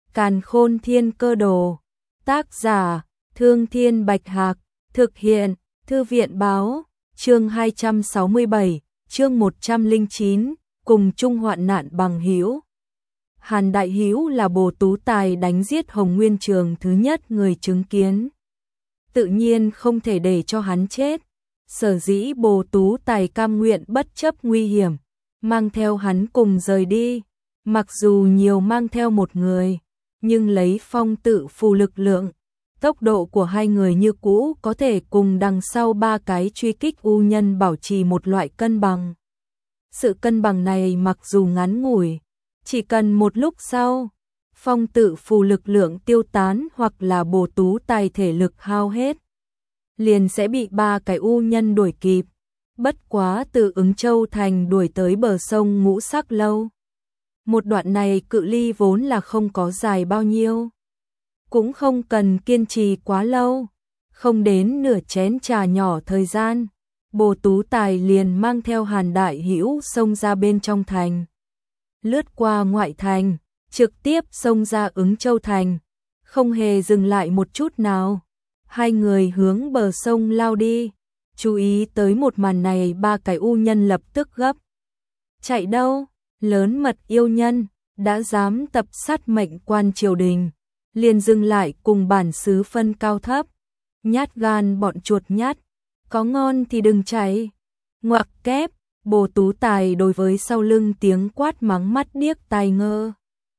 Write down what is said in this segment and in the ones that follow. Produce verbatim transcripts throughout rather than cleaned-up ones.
Càn Khôn Thiên Cơ Đồ. Tác giả: Thương Thiên Bạch Hạc. Thực hiện: Thư viện báo. Chương hai trăm sáu mươi bảy, chương một trăm lẻ chín, cùng chung hoạn nạn bằng hữu. Hàn Đại Hữu là Bồ Tú Tài đánh giết Hồng Nguyên Trường thứ nhất người chứng kiến. Tự nhiên không thể để cho hắn chết. Sở dĩ Bồ Tú Tài cam nguyện bất chấp nguy hiểm, mang theo hắn cùng rời đi. Mặc dù nhiều mang theo một người, nhưng lấy phong tự phù lực lượng, tốc độ của hai người như cũ có thể cùng đằng sau ba cái truy kích u nhân bảo trì một loại cân bằng. Sự cân bằng này mặc dù ngắn ngủi, chỉ cần một lúc sau, phong tự phù lực lượng tiêu tán hoặc là Bồ Tú Tài thể lực hao hết, liền sẽ bị ba cái u nhân đuổi kịp. Bất quá từ Ứng Châu Thành đuổi tới bờ sông Ngũ Sắc Lâu. Một đoạn này cự ly vốn là không có dài bao nhiêu, cũng không cần kiên trì quá lâu, không đến nửa chén trà nhỏ thời gian, Bồ Tú Tài liền mang theo Hàn Đại Hữu xông ra bên trong thành. Lướt qua ngoại thành, trực tiếp xông ra Ứng Châu Thành, không hề dừng lại một chút nào. Hai người hướng bờ sông lao đi. Chú ý tới một màn này, ba cái u nhân lập tức gấp. Chạy đâu? Lớn mật yêu nhân, đã dám tập sát mệnh quan triều đình, liền dừng lại cùng bản xứ phân cao thấp. Nhát gan bọn chuột nhát, có ngon thì đừng chạy. Ngoặc kép, Bồ Tú Tài đối với sau lưng tiếng quát mắng mắt điếc tai ngơ.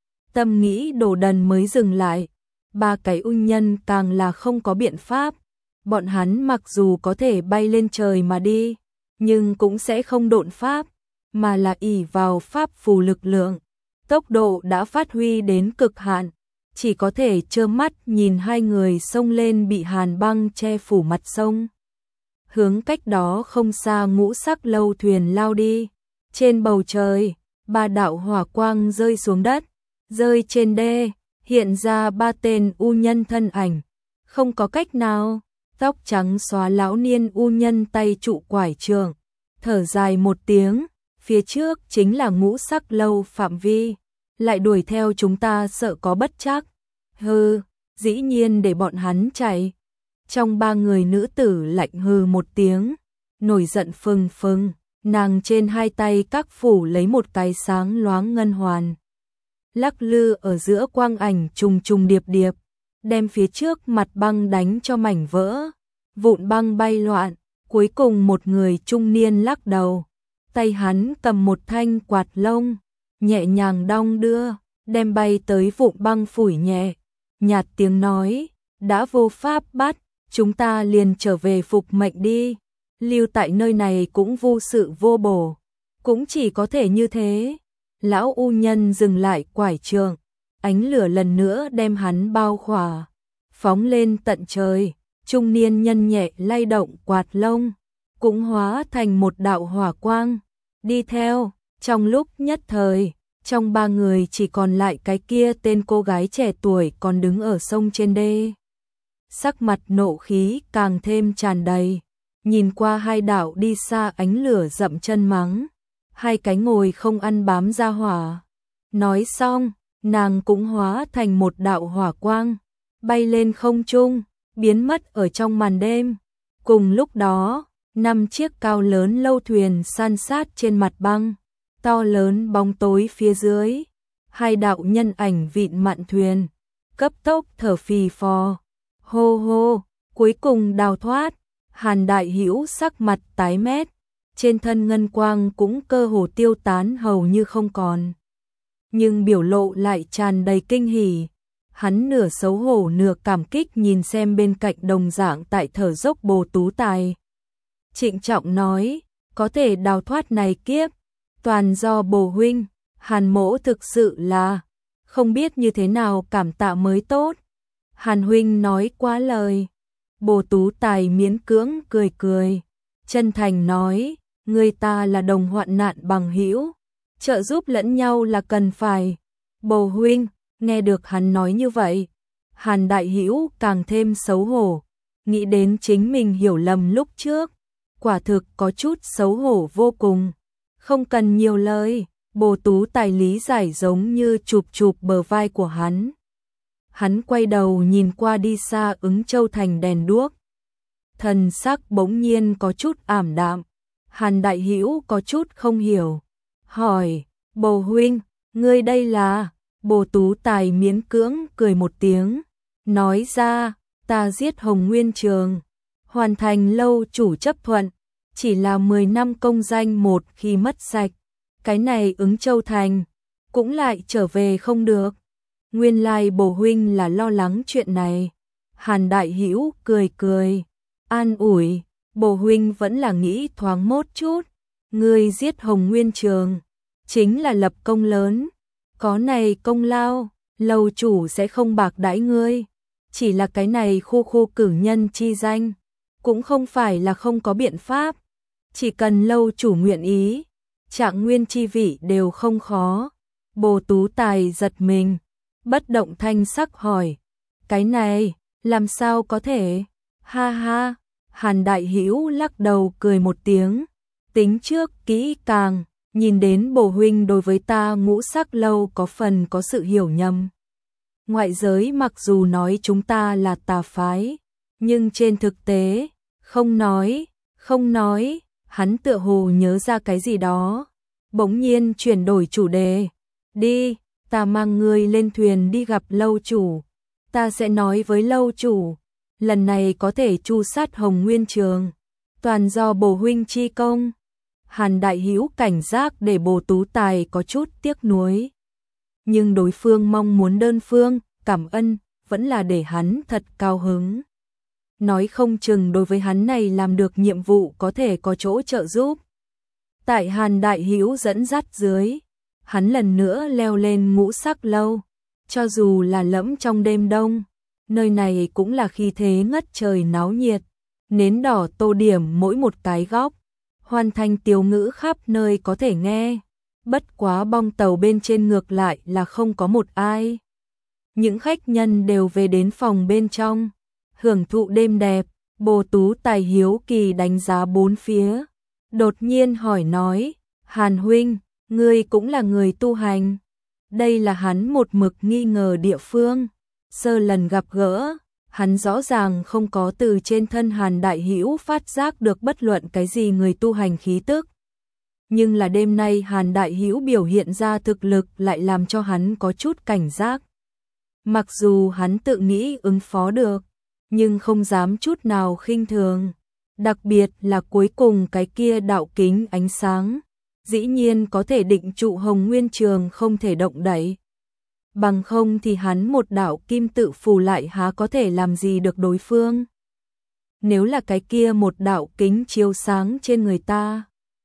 Tâm nghĩ đồ đần mới dừng lại. Ba cái u nhân càng là không có biện pháp. Bọn hắn mặc dù có thể bay lên trời mà đi, nhưng cũng sẽ không độn pháp, mà là ỷ vào pháp phù lực lượng. Tốc độ đã phát huy đến cực hạn, chỉ có thể trơ mắt nhìn hai người xông lên bị hàn băng che phủ mặt sông. Hướng cách đó không xa Ngũ Sắc Lâu thuyền lao đi. Trên bầu trời, ba đạo hỏa quang rơi xuống đất, rơi trên đê, hiện ra ba tên u nhân thân ảnh. Không có cách nào, tóc trắng xóa lão niên u nhân tay trụ quải trường, thở dài một tiếng, phía trước chính là Ngũ Sắc Lâu phạm vi, lại đuổi theo chúng ta sợ có bất trắc. Hừ, dĩ nhiên để bọn hắn chạy. Trong ba người nữ tử lạnh hừ một tiếng, nổi giận phừng phừng, nàng trên hai tay các phủ lấy một cái sáng loáng ngân hoàn. Lắc lư ở giữa quang ảnh trùng trùng điệp điệp, đem phía trước mặt băng đánh cho mảnh vỡ, vụn băng bay loạn. Cuối cùng một người trung niên lắc đầu, tay hắn cầm một thanh quạt lông, nhẹ nhàng đong đưa, đem bay tới vụn băng phủi nhẹ, nhạt tiếng nói, đã vô pháp bắt, chúng ta liền trở về phục mệnh đi, lưu tại nơi này cũng vô sự vô bổ, cũng chỉ có thể như thế. Lão u nhân dừng lại quải trường, ánh lửa lần nữa đem hắn bao khỏa, phóng lên tận trời. Trung niên nhân nhẹ lay động quạt lông, cũng hóa thành một đạo hỏa quang, đi theo. Trong lúc nhất thời, trong ba người chỉ còn lại cái kia tên cô gái trẻ tuổi còn đứng ở sông trên đê. Sắc mặt nộ khí càng thêm tràn đầy, nhìn qua hai đạo đi xa ánh lửa dậm chân mắng, hai cái ngồi không ăn bám ra hỏa. Nói xong, nàng cũng hóa thành một đạo hỏa quang, bay lên không trung, biến mất ở trong màn đêm. Cùng lúc đó, năm chiếc cao lớn lâu thuyền san sát trên mặt băng, to lớn bóng tối phía dưới, hai đạo nhân ảnh vịn mạn thuyền, cấp tốc thở phì phò, hô hô, cuối cùng đào thoát. Hàn Đại Hữu sắc mặt tái mét, trên thân ngân quang cũng cơ hồ tiêu tán hầu như không còn, nhưng biểu lộ lại tràn đầy kinh hỉ. Hắn nửa xấu hổ nửa cảm kích nhìn xem bên cạnh đồng dạng tại thở dốc Bồ Tú Tài. Trịnh trọng nói, có thể đào thoát này kiếp, toàn do Bồ huynh, Hàn mỗ thực sự là không biết như thế nào cảm tạ mới tốt. Hàn huynh nói quá lời. Bồ Tú Tài miễn cưỡng cười cười, chân thành nói, người ta là đồng hoạn nạn bằng hữu, trợ giúp lẫn nhau là cần phải. Bồ huynh. Nghe được hắn nói như vậy, Hàn Đại Hữu càng thêm xấu hổ, nghĩ đến chính mình hiểu lầm lúc trước, quả thực có chút xấu hổ vô cùng. Không cần nhiều lời, Bồ Tú Tài lý giải giống như chụp chụp bờ vai của hắn, Hắn quay đầu nhìn qua đi xa Ứng Châu thành đèn đuốc. Thần sắc bỗng nhiên có chút ảm đạm. Hàn Đại Hữu có chút không hiểu, hỏi: "Bồ huynh, ngươi đây là?" Bồ Tú Tài miễn cưỡng cười một tiếng, nói ra: "Ta giết Hồng Nguyên Trường, hoàn thành lâu chủ chấp thuận, chỉ là mười năm công danh một khi mất sạch, cái này Ứng Châu thành cũng lại trở về không được." Nguyên lai bồ huynh là lo lắng chuyện này. Hàn Đại Hữu cười cười, an ủi: "Bồ huynh vẫn là nghĩ thoáng một chút, ngươi giết Hồng Nguyên Trường chính là lập công lớn, có này công lao, lâu chủ sẽ không bạc đãi ngươi, chỉ là cái này khu khu cử nhân chi danh, cũng không phải là không có biện pháp, chỉ cần lâu chủ nguyện ý, trạng nguyên chi vị đều không khó." Bồ Tú Tài giật mình, bất động thanh sắc hỏi: "Cái này, làm sao có thể?" Ha ha, Hàn Đại Hữu lắc đầu cười một tiếng, tính trước kỹ càng, nhìn đến bồ huynh đối với ta Ngũ Sắc lâu có phần có sự hiểu nhầm. Ngoại giới mặc dù nói chúng ta là tà phái, nhưng trên thực tế, không nói, không nói, hắn tựa hồ nhớ ra cái gì đó, bỗng nhiên chuyển đổi chủ đề: "Đi, ta mang ngươi lên thuyền đi gặp lâu chủ, ta sẽ nói với lâu chủ, lần này có thể tru sát Hồng Nguyên Trường, toàn do bồ huynh chi công." Hàn Đại Hữu cảnh giác để Bồ Tú Tài có chút tiếc nuối, nhưng đối phương mong muốn đơn phương cảm ơn vẫn là để hắn thật cao hứng. Nói không chừng đối với hắn này làm được nhiệm vụ có thể có chỗ trợ giúp. Tại Hàn Đại Hữu dẫn dắt dưới, hắn lần nữa leo lên Ngũ Sắc lâu, cho dù là lẫm trong đêm đông, nơi này cũng là khí thế ngất trời náo nhiệt, nến đỏ tô điểm mỗi một cái góc, hoàn thành tiếu ngữ khắp nơi có thể nghe. Bất quá bong tàu bên trên ngược lại là không có một ai. Những khách nhân đều về đến phòng bên trong, hưởng thụ đêm đẹp. Bồ Tú Tài hiếu kỳ đánh giá bốn phía, đột nhiên hỏi nói: "Hàn huynh, ngươi cũng là người tu hành?" Đây là hắn một mực nghi ngờ địa phương. Sơ lần gặp gỡ, hắn rõ ràng không có từ trên thân Hàn Đại Hữu phát giác được bất luận cái gì người tu hành khí tức. Nhưng là đêm nay Hàn Đại Hữu biểu hiện ra thực lực lại làm cho hắn có chút cảnh giác. Mặc dù hắn tự nghĩ ứng phó được, nhưng không dám chút nào khinh thường. Đặc biệt là cuối cùng cái kia đạo kính ánh sáng, dĩ nhiên có thể định trụ Hồng Nguyên Trường không thể động đậy. Bằng không thì hắn một đạo kim tự phù lại há có thể làm gì được đối phương. Nếu là cái kia một đạo kính chiếu sáng trên người ta,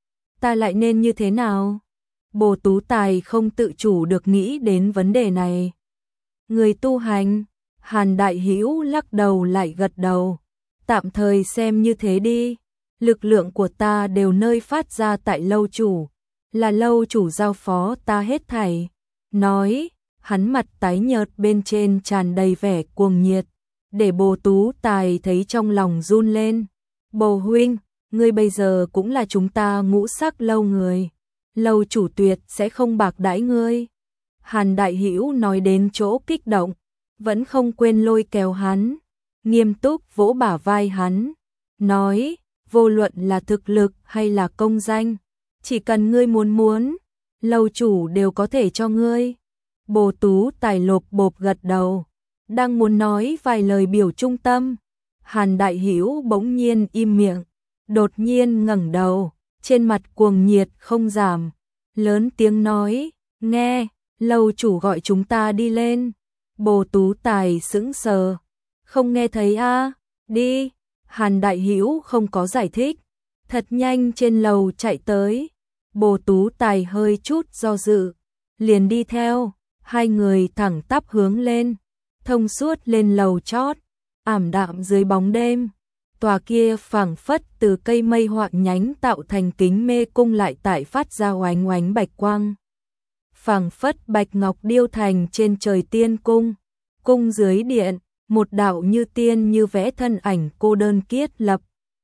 ta lại nên như thế nào? Bồ Tú Tài không tự chủ được nghĩ đến vấn đề này. Người tu hành, Hàn Đại Hữu lắc đầu lại gật đầu. Tạm thời xem như thế đi, lực lượng của ta đều nơi phát ra tại lâu chủ, là lâu chủ giao phó ta hết thảy. Nói, hắn mặt tái nhợt bên trên tràn đầy vẻ cuồng nhiệt, để Bồ Tú Tài thấy trong lòng run lên. Bồ huynh, ngươi bây giờ cũng là chúng ta Ngũ Sắc lâu người, lâu chủ tuyệt sẽ không bạc đãi ngươi. Hàn Đại Hữu nói đến chỗ kích động, vẫn không quên lôi kéo hắn, nghiêm túc vỗ bả vai hắn, nói, vô luận là thực lực hay là công danh, chỉ cần ngươi muốn muốn, lâu chủ đều có thể cho ngươi. Bồ Tú Tài lộp bộp gật đầu, đang muốn nói vài lời biểu trung tâm, Hàn Đại Hữu bỗng nhiên im miệng, đột nhiên ngẩng đầu, trên mặt cuồng nhiệt không giảm, lớn tiếng nói, nghe, lâu chủ gọi chúng ta đi lên. Bồ Tú Tài sững sờ, không nghe thấy a? À? Đi. Hàn Đại Hữu không có giải thích, thật nhanh trên lầu chạy tới. Bồ Tú Tài hơi chút do dự, liền đi theo, hai người thẳng tắp hướng lên, thông suốt lên lầu chót, ảm đạm dưới bóng đêm. Tòa kia phảng phất từ cây mây hoặc nhánh tạo thành kính mê cung lại tại phát ra oánh oánh bạch quang. Phảng phất bạch ngọc điêu thành trên trời tiên cung, cung dưới điện, một đạo như tiên như vẽ thân ảnh cô đơn kiết lập.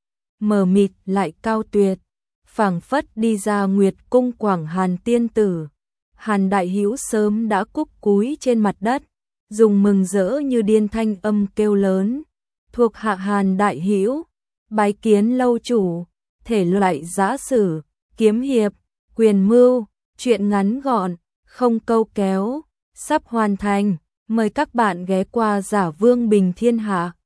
Mờ mịt lại cao tuyệt, phảng phất đi ra Nguyệt cung Quảng Hàn tiên tử. Hàn Đại Hữu sớm đã cúc cúi trên mặt đất, dùng mừng rỡ như điên thanh âm kêu lớn, thuộc hạ Hàn đại hữu, bái kiến lâu chủ, thể loại giã sử, kiếm hiệp, quyền mưu, truyện ngắn gọn, không câu kéo, sắp hoàn thành, mời các bạn ghé qua Giả Vương Bình Thiên Hạ.